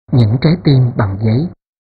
Những trái tim bằng giấy.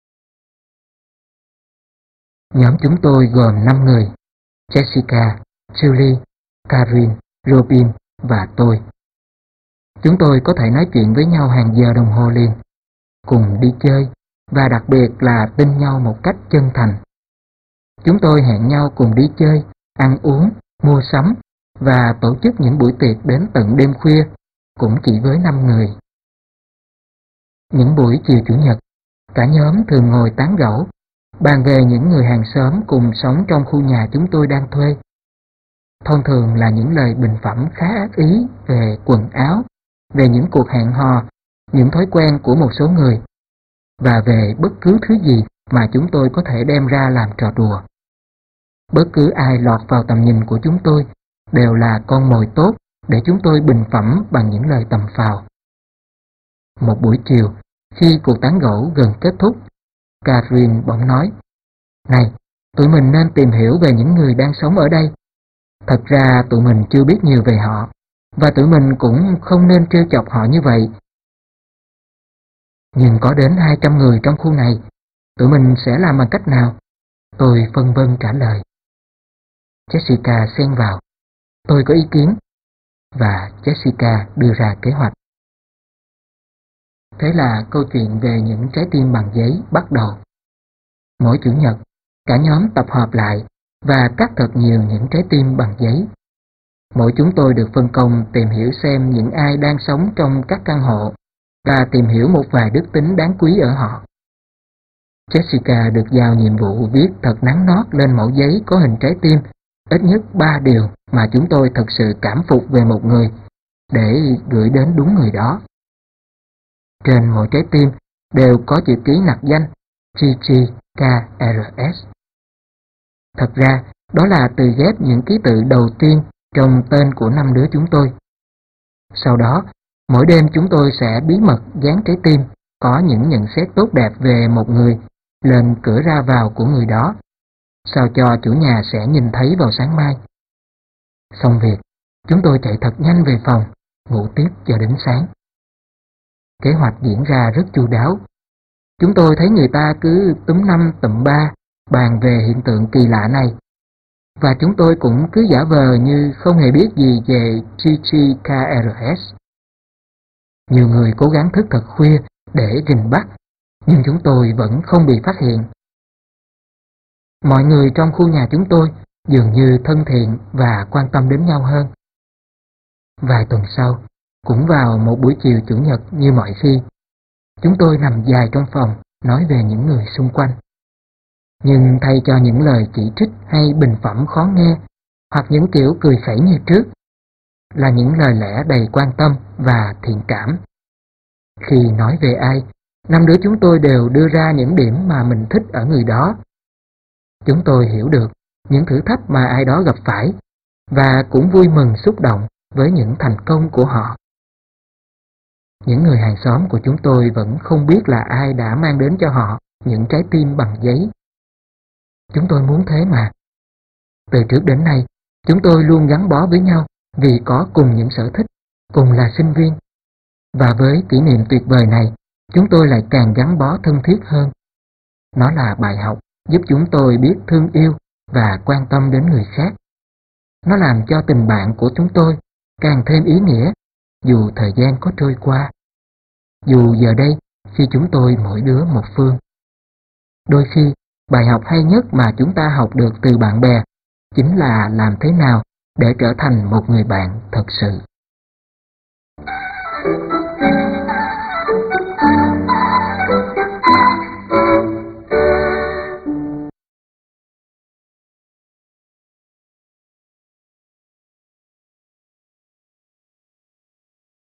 Nhóm chúng tôi gồm 5 người: Jessica, Julie, Karin, Robin và tôi. Chúng tôi có thể nói chuyện với nhau hàng giờ đồng hồ liền, cùng đi chơi và đặc biệt là tin nhau một cách chân thành. Chúng tôi hẹn nhau cùng đi chơi, ăn uống, mua sắm và tổ chức những buổi tiệc đến tận đêm khuya, cũng chỉ với 5 người. Những buổi chiều Chủ nhật, cả nhóm thường ngồi tán gẫu, bàn về những người hàng xóm cùng sống trong khu nhà chúng tôi đang thuê. Thông thường là những lời bình phẩm khá ác ý về quần áo, về những cuộc hẹn hò, những thói quen của một số người, và về bất cứ thứ gì mà chúng tôi có thể đem ra làm trò đùa. Bất cứ ai lọt vào tầm nhìn của chúng tôi đều là con mồi tốt để chúng tôi bình phẩm bằng những lời tầm phào. Một buổi chiều, khi cuộc tán gẫu gần kết thúc, Karin bỗng nói: "Này, tụi mình nên tìm hiểu về những người đang sống ở đây. Thật ra tụi mình chưa biết nhiều về họ, và tụi mình cũng không nên trêu chọc họ như vậy. Nhưng có đến 200 người trong khu này, tụi mình sẽ làm bằng cách nào?" Tôi phân vân trả lời. Jessica xen vào: "Tôi có ý kiến." Và Jessica đưa ra kế hoạch. Thế là câu chuyện về những trái tim bằng giấy bắt đầu. Mỗi Chủ nhật, cả nhóm tập hợp lại và cắt thật nhiều những trái tim bằng giấy. Mỗi chúng tôi được phân công tìm hiểu xem những ai đang sống trong các căn hộ và tìm hiểu một vài đức tính đáng quý ở họ. Jessica được giao nhiệm vụ viết thật nắn nót lên mẩu giấy có hình trái tim ít nhất 3 điều mà chúng tôi thật sự cảm phục về một người, để gửi đến đúng người đó. Trên mỗi trái tim đều có chữ ký nặc danh GGKRS. Thật ra, đó là từ ghép những ký tự đầu tiên trong tên của 5 đứa chúng tôi. Sau đó, mỗi đêm chúng tôi sẽ bí mật dán trái tim có những nhận xét tốt đẹp về một người lên cửa ra vào của người đó, sao cho chủ nhà sẽ nhìn thấy vào sáng mai. Xong việc, chúng tôi chạy thật nhanh về phòng, ngủ tiếp cho đến sáng. Kế hoạch diễn ra rất chu đáo. Chúng tôi thấy người ta cứ túm năm tụm ba bàn về hiện tượng kỳ lạ này, và chúng tôi cũng cứ giả vờ như không hề biết gì về GGKRS. Nhiều người cố gắng thức thật khuya để rình bắt, nhưng chúng tôi vẫn không bị phát hiện. Mọi người trong khu nhà chúng tôi dường như thân thiện và quan tâm đến nhau hơn. Vài tuần sau, cũng vào một buổi chiều Chủ nhật như mọi khi, chúng tôi nằm dài trong phòng nói về những người xung quanh. Nhưng thay cho những lời chỉ trích hay bình phẩm khó nghe, hoặc những kiểu cười khẩy như trước, là những lời lẽ đầy quan tâm và thiện cảm. Khi nói về ai, 5 đứa chúng tôi đều đưa ra những điểm mà mình thích ở người đó. Chúng tôi hiểu được những thử thách mà ai đó gặp phải, và cũng vui mừng xúc động với những thành công của họ. Những người hàng xóm của chúng tôi vẫn không biết là ai đã mang đến cho họ những trái tim bằng giấy. Chúng tôi muốn thế mà. Từ trước đến nay, chúng tôi luôn gắn bó với nhau vì có cùng những sở thích, cùng là sinh viên. Và với kỷ niệm tuyệt vời này, chúng tôi lại càng gắn bó thân thiết hơn. Nó là bài học giúp chúng tôi biết thương yêu và quan tâm đến người khác. Nó làm cho tình bạn của chúng tôi càng thêm ý nghĩa, dù thời gian có trôi qua. Dù giờ đây, khi chúng tôi mỗi đứa một phương. Đôi khi, bài học hay nhất mà chúng ta học được từ bạn bè chính là làm thế nào để trở thành một người bạn thật sự.